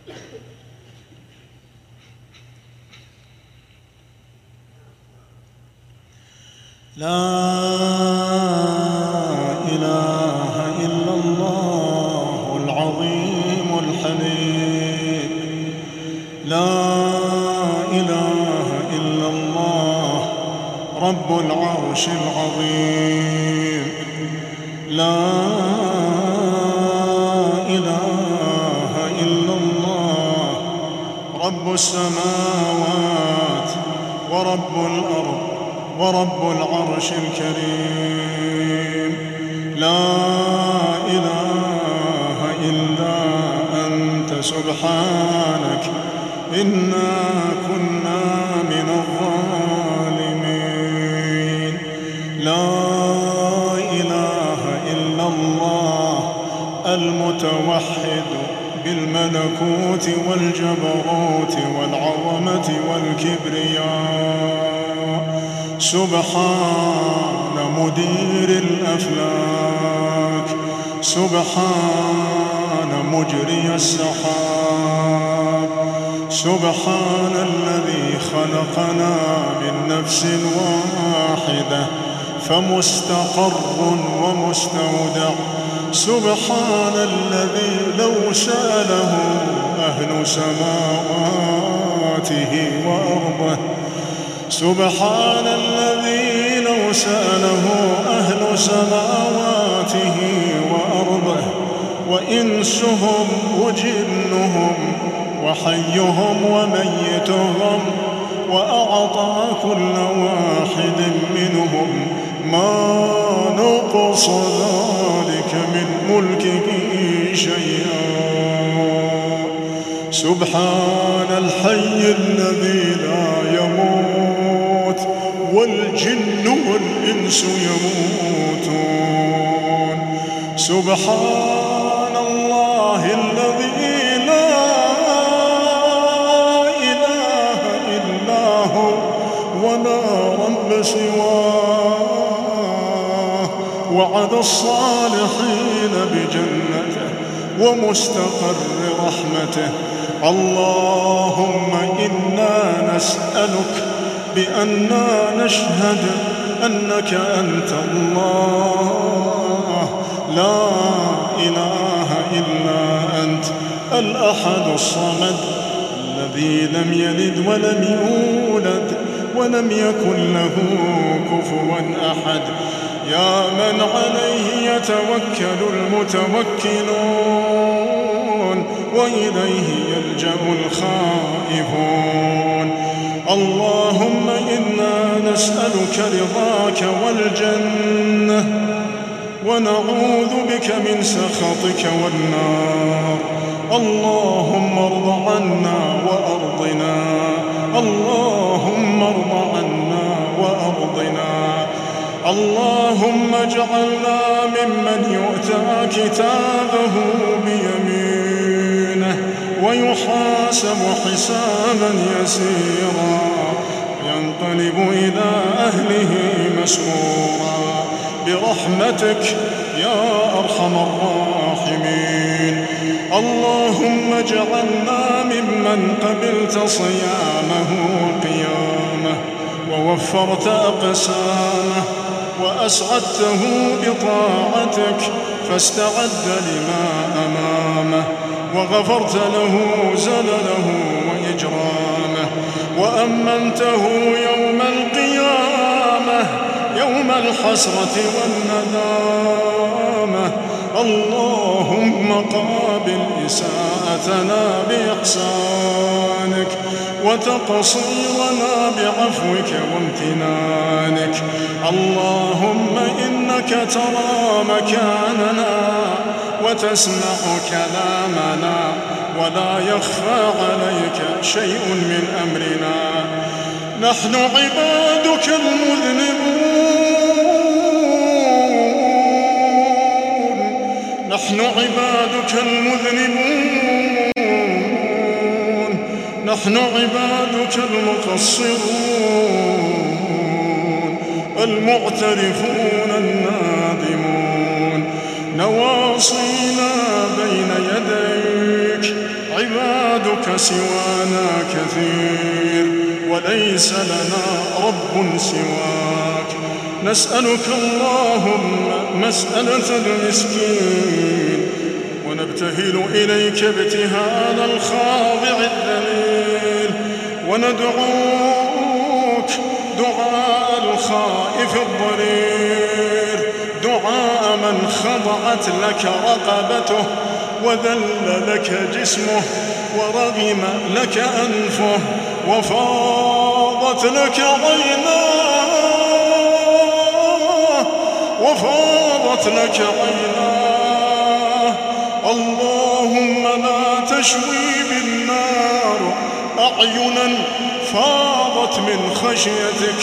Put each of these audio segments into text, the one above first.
لا إله إلا الله العظيم الحليم. لا إله إلا الله رب العرش العظيم. لا إله إلا الله رب السماوات ورب الأرض ورب العرش الكريم. لا إله إلا أنت سبحانك إنا كنا من الظالمين. لا إله إلا الله المتوحد بالملكوت والجبروت والعظمة والكبرياء. سبحان مدير الأفلاك، سبحان مجري السحاب، سبحان الذي خلقنا من نفس واحدة فمستقر ومستودع. سبحان الذي لو سأله أهل سماواته وأرضه، سبحان الذي لو سأله أهل سماواته وأرضه وإنسهم وجنهم وحيهم وميتهم وأعطى كل واحد منهم ما نقص ذلك من ملكه شيئا. سبحان الحي الذي لا يموت والجن والإنس يموتون. سبحان الله الذي لا إله إلا هو ولا رب سواه. وعد الصالحين بجنته ومستقر رحمته. اللهم إنا نسألك بأننا نشهد أنك أنت الله لا إله إلا أنت الأحد الصمد الذي لم يلد ولم يولد ولم يكن له كفوا أحد. يا من عليه يتوكل المتوكلون وإليه يلجأ الخائفون. اللهم إنا نسألك رضاك والجنة ونعوذ بك من سخطك والنار. اللهم ارض عنا وأرضنا، اللهم ارض عنا وأرضنا. اللهم اجعلنا ممن يؤتى كتابه بيمينه ويحاسب حسابا يسيرا ينقلب إلى أهله مسرورا برحمتك يا أرحم الراحمين. اللهم اجعلنا ممن قبلت صيامه وقيامه ووفرت أقسامه وأسعدته بطاعتك فاستعد لما أمامه وغفرت له زلله وإجرامه وأمنته يوم القيامة يوم الحسرة والندامة. اللهم قابل إساءتنا بإحسانك وتقصيرنا بعفوك وامتنانك. اللهم إنك ترى مكاننا وتسمع كلامنا ولا يخفى عليك شيء من أمرنا. نحن عبادك المذنبون، نحن عبادك المذنبون، نحن عبادك المقصرون المعترفون النادمون. نواصينا بين يديك، عباد عبادك سوانا كثير، وليس لنا رب سواك. نسألك اللهم مسألة المسكين، ونبتهل إليك ابتهال الخاضع الذليل، وندعوك دعاء الخائف الضرير، دعاء من خضعت لك رقبته، وذل لك جسمه، ورغم لك أنفه، وفاضت لك عيناه، اللهم لا تشوي بالنار أعينا فاضت من خشيتك.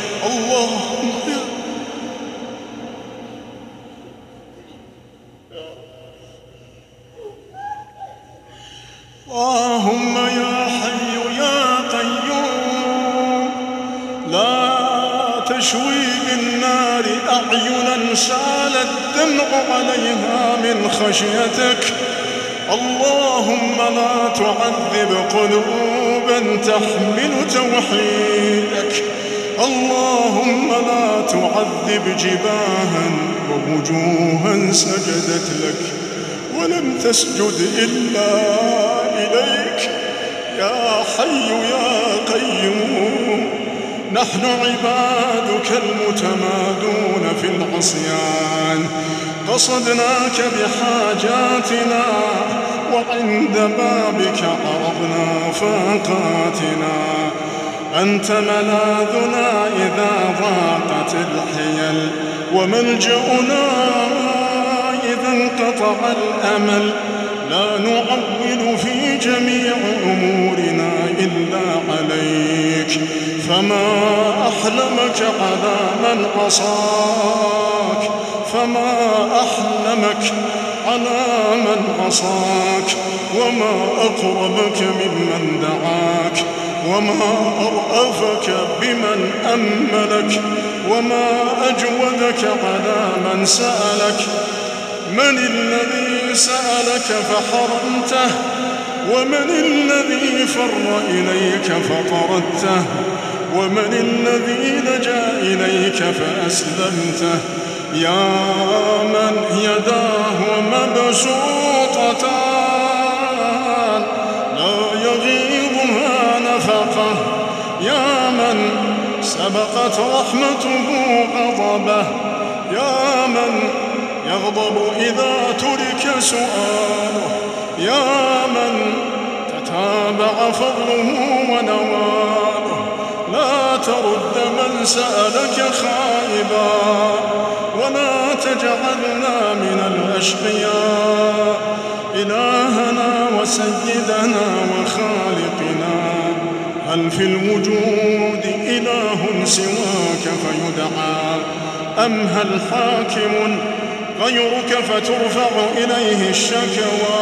اللهم يا حي يا قيوم، لا تشوي بالنار أعينا سال الدمع عليها من خشيتك. اللهم لا تعذب قلوبا تحمل توحيدك، اللهم لا تعذب جباها ووجوها سجدت لك ولم تسجد إلا إليك. يا حي يا قيوم، نحن عبادك المتمادون في العصيان، قصدناك بحاجاتنا، وعند بابك عرضنا فاقاتنا. أنت ملاذنا إذا ضاقت الحيل، وملجأنا إذا انقطع الأمل. لا نعول في جميع أمورنا إلا عليك، فما أحلمك على من عصاك، فما أحلمك على من عصاك، وما أقربك ممن دعاك، وما أرأفك بمن أملك، وما أجودك على من سألك. من الذي سألك فحرمته، ومن الذي فر إليك فطردته، ومن الذي لجأ إليك فأسلمته. يا من يداه مبسوطتان لا يغيضها نفقه، يا من سبقت رحمته غضبه، يا من يغضب إذا ترك سؤاله، يا من تتابع فضله ونواله. لا ترد من سألك خائبا، ولا تجعلنا من الأشقياء. إلهنا وسيدنا وخالقنا، هل في الوجود إله سواك فيدعى، أم هل حاكم غيرك فترفع إليه الشكوى؟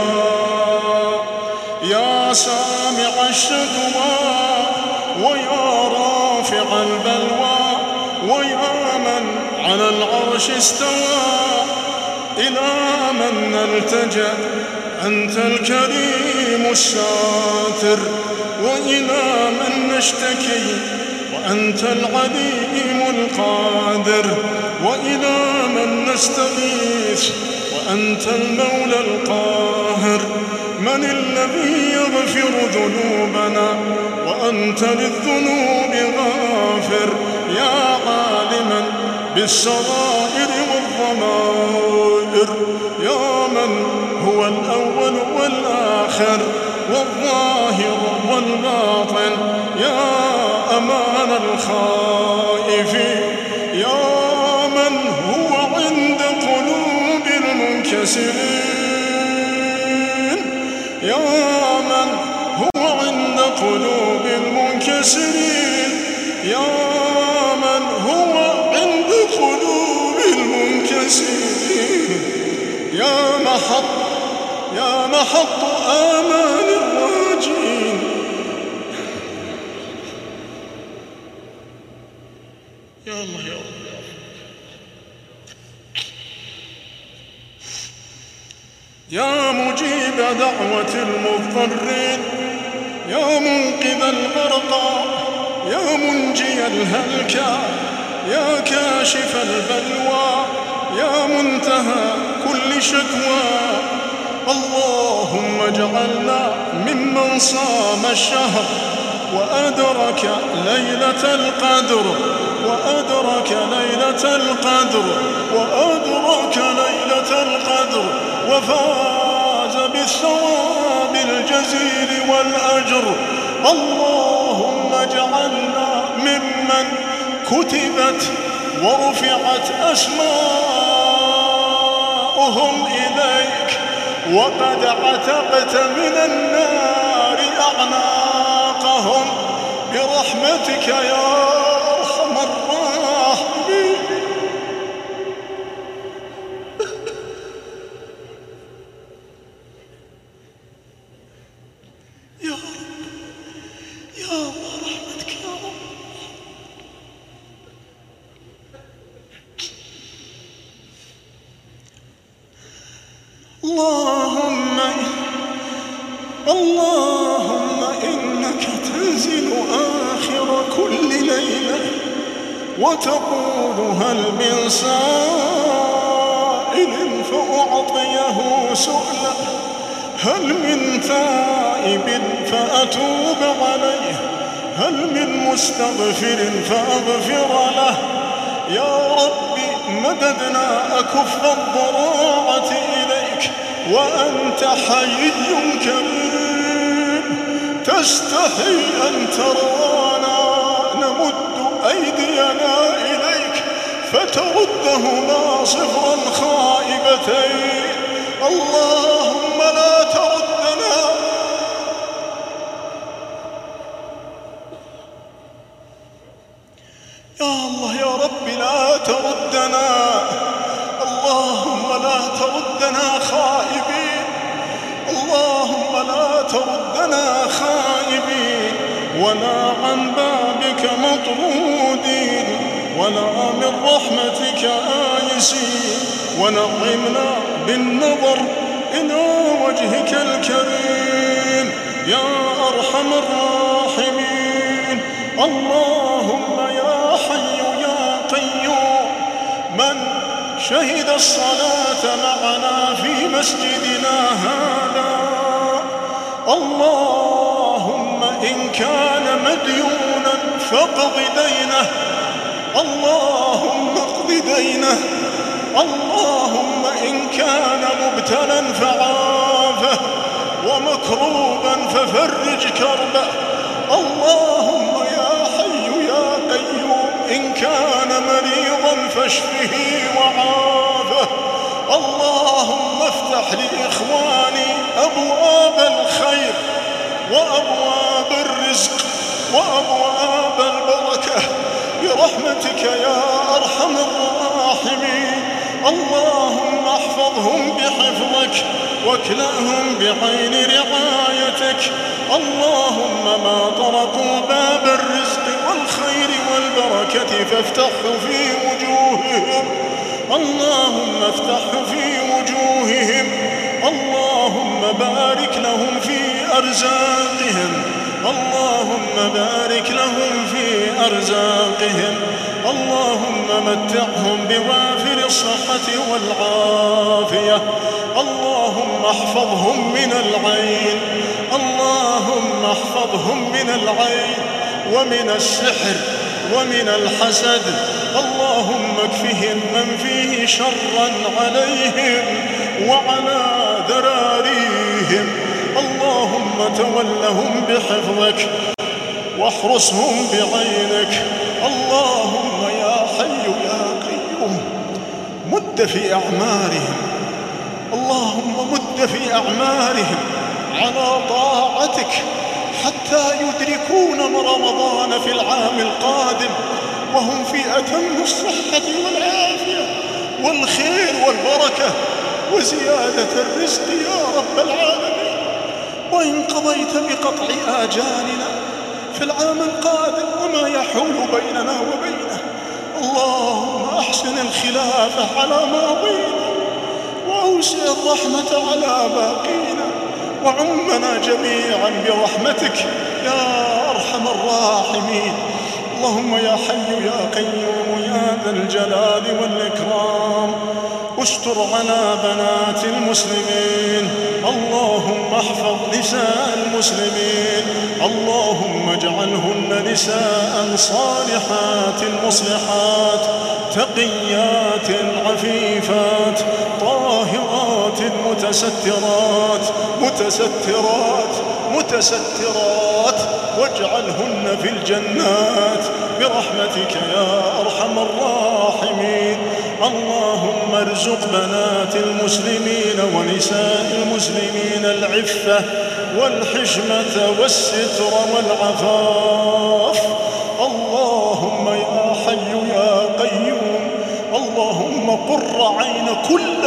يا سامع الشكوى، ويا رافع البلوى، ويا من على العرش استوى، إلى من نلتجأ؟ أنت الكريم الساتر. وإلى من نشتكي؟ وأنت العليم القادر. وإلى من نستغيث؟ وأنت المولى القاهر. من الذي يغفر ذنوبنا وأنت للذنوب غافر؟ يا عالما بالسرائر والضمائر، يا من هو الأول والآخر والظاهر والباطن، يا أمان الخائفين، يا من هو عند قلوب المنكسرين، يا من هو عند قلوب المنكسرين، يا من هو عند قلوب المنكسرين، يا محط آمان الراجين. يا الله يا رب، يا مجيب دعوة المضطرين، يا منقذ الغرقى، يا منجي الهلكى، يا كاشف البلوى، يا منتهى كل شكوى. اللهم اجعلنا ممن صام الشهر وأدرك ليلة القدر، وأدرك ليلة القدر، وأدرك ليلة القدر، وفاز بالثواب الجزيل والأجر. اللهم اجعلنا ممن كتبت ورفعت أسماؤهم إليك، وقد عتقت من النار أعناقهم برحمتك يا أرحم الراحمين. يا رب، يا الله رحمتك يا رب. اللهم إنك تنزل آخر كل ليلة وتقول هل من سائل فأعطيه سؤله، هل من تائب فأتوب عليه، هل من مستغفر فأغفر له. يا ربي مددنا أكف الضراعة إليك وأنت حي كريم، تستحي أن ترانا نمد أيدينا إليك فتردهما صفرا خائبتين. اللهم لا تردنا، يا الله يا رب لا تردنا. اللهم لا تردنا خائبين، اللهم لا تردنا خائبين، ولا عن بابك مطرودين، ولا من رحمتك آيسين، ونعمنا بالنظر إلى وجهك الكريم يا أرحم الراحمين. اللهم يا حي يا قيوم، من شهد الصلاة معنا في مسجدنا هذا، اللهم إن كان مديونا فاقض دينه، اللهم اقض دينه. اللهم إن كان مبتلا فعافه، ومكروبا ففرج كربه. اللهم يا حي يا قيوم، إن كان مريضا فاشفه وعافه. اللهم افتح لإخواني أبواب الخير وأبواب الرزق وأبواب البركة برحمتك يا أرحم الراحمين. اللهم احفظهم بحفظك واكلأهم بعين رعايتك. اللهم ما طرقوا باب الرزق والخير والبركة فافتحه في وجوههم، اللهم افتحه في وجوههم. اللهم بارك لهم في أرزاقهم، اللهم بارك لهم في أرزاقهم. اللهم متعهم بوافر الصحة والعافية. اللهم احفظهم من العين، اللهم احفظهم من العين ومن السحر ومن الحسد. اللهم اكفهم من فيه شرا عليهم وعلى ذراريهم. اللهم تولهم بحفظك واحرسهم بعينك. اللهم يا حي يا قيوم مد في أعمارهم، اللهم مد في أعمارهم على طاعتك حتى يدركون رمضان في العام القادم وهم في أتم الصحة والعافية والخير والبركة وزيادة الرزق يا رب العالمين. وإن قضيت بقطع آجالنا في العام القادم وما يحول بيننا وبينه، اللهم أحسن الخلافة على ماضينا وأوسع الرحمة على باقينا وعمنا جميعا برحمتك يا أرحم الراحمين. اللهم يا حي يا قيوم يا ذا الجلال والإكرام استر على بنات المسلمين. اللهم احفظ نساء المسلمين. اللهم اجعلهن نساء صالحات مصلحات تقيات عفيفات طاهرات متسترات واجعلهن في الجنات برحمتك يا أرحم الراحمين. اللهم ارزق بنات المسلمين ونساء المسلمين العفة والحشمة والستر والعفاف. اللهم يا حي يا قيوم اللهم قر عين كل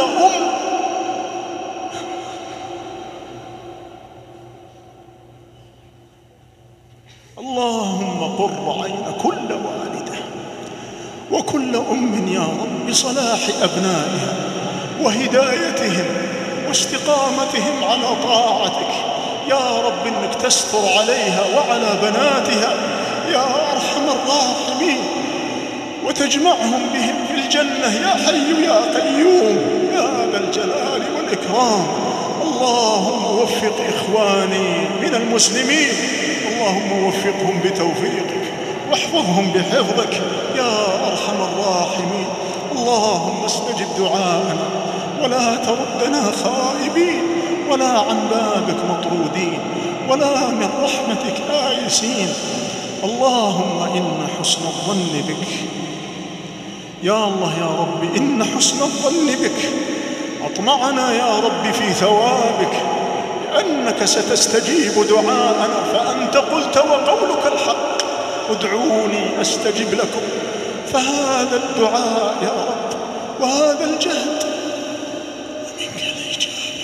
اللهم قر عين كل والدة وكل يا رب بصلاح أبنائها وهدايتهم واستقامتهم على طاعتك يا رب، إنك تستر عليها وعلى بناتها يا أرحم الراحمين وتجمعهم بهم في الجنة يا حي يا قيوم يا ذا الجلال والإكرام. اللهم وفق إخواني من المسلمين، اللهم وفقهم بتوفيقك واحفظهم بحفظك يا أرحم الراحمين. اللهم استجب دعاءنا ولا تردنا خائبين ولا عن بابك مطرودين ولا من رحمتك آيسين. اللهم إن حسن الظن بك يا الله يا رب، إن حسن الظن بك أطمعنا يا رب في ثوابك، لأنك ستستجيب دعاءنا، فأنت قلت وقولك الحق ادعوني أستجب لكم. فهذا الدعاء يا رب وهذا الجهد ومنك الإجابة.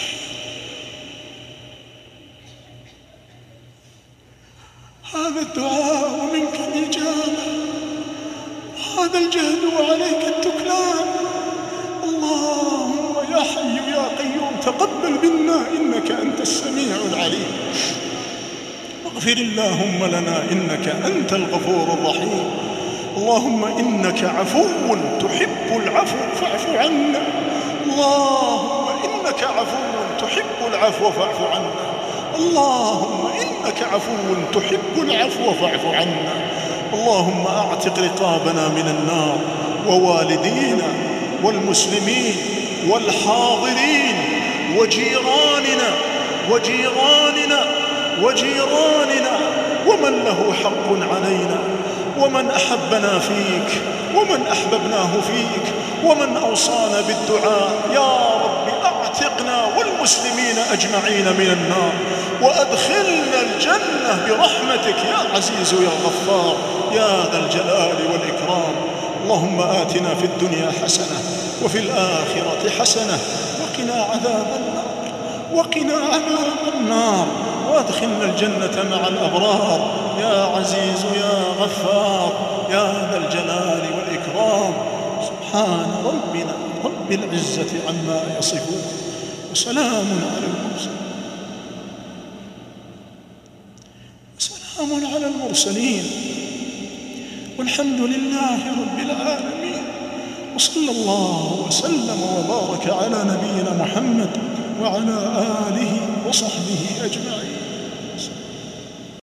هذا الدعاء ومنك الإجابة، هذا الجهد وعليك التكلان. اللهم يا حي يا قيوم تقبل منا إنك أنت السميع العليم، واغفر اللهم لنا إنك أنت الغفور الرحيم. اللهم إنك عفو تحب العفو فاعف عنا. اللهم إنك عفو تحب العفو فاعف عنا. اللهم إنك عفو تحب العفو فاعف عنا. اللهم أعتق رقابنا من النار ووالدينا والمسلمين والحاضرين وجيراننا ومن له حق علينا ومن أحبنا فيك ومن أحببناه فيك ومن أوصانا بالدعاء. يا رب أعتقنا والمسلمين أجمعين من النار وأدخلنا الجنة برحمتك يا عزيز يا غفار يا ذا الجلال والإكرام. اللهم آتنا في الدنيا حسنة وفي الآخرة حسنة وقنا عذاب النار وادخلنا الجنة مع الأبرار يا عزيز يا غفار يا ذا الجلال والإكرام. سبحان ربنا رب العزة عما يصفون وسلام على المرسلين والحمد لله رب العالمين. وصلى الله وسلم وبارك على نبينا محمد وعلى آله وصحبه أجمعين.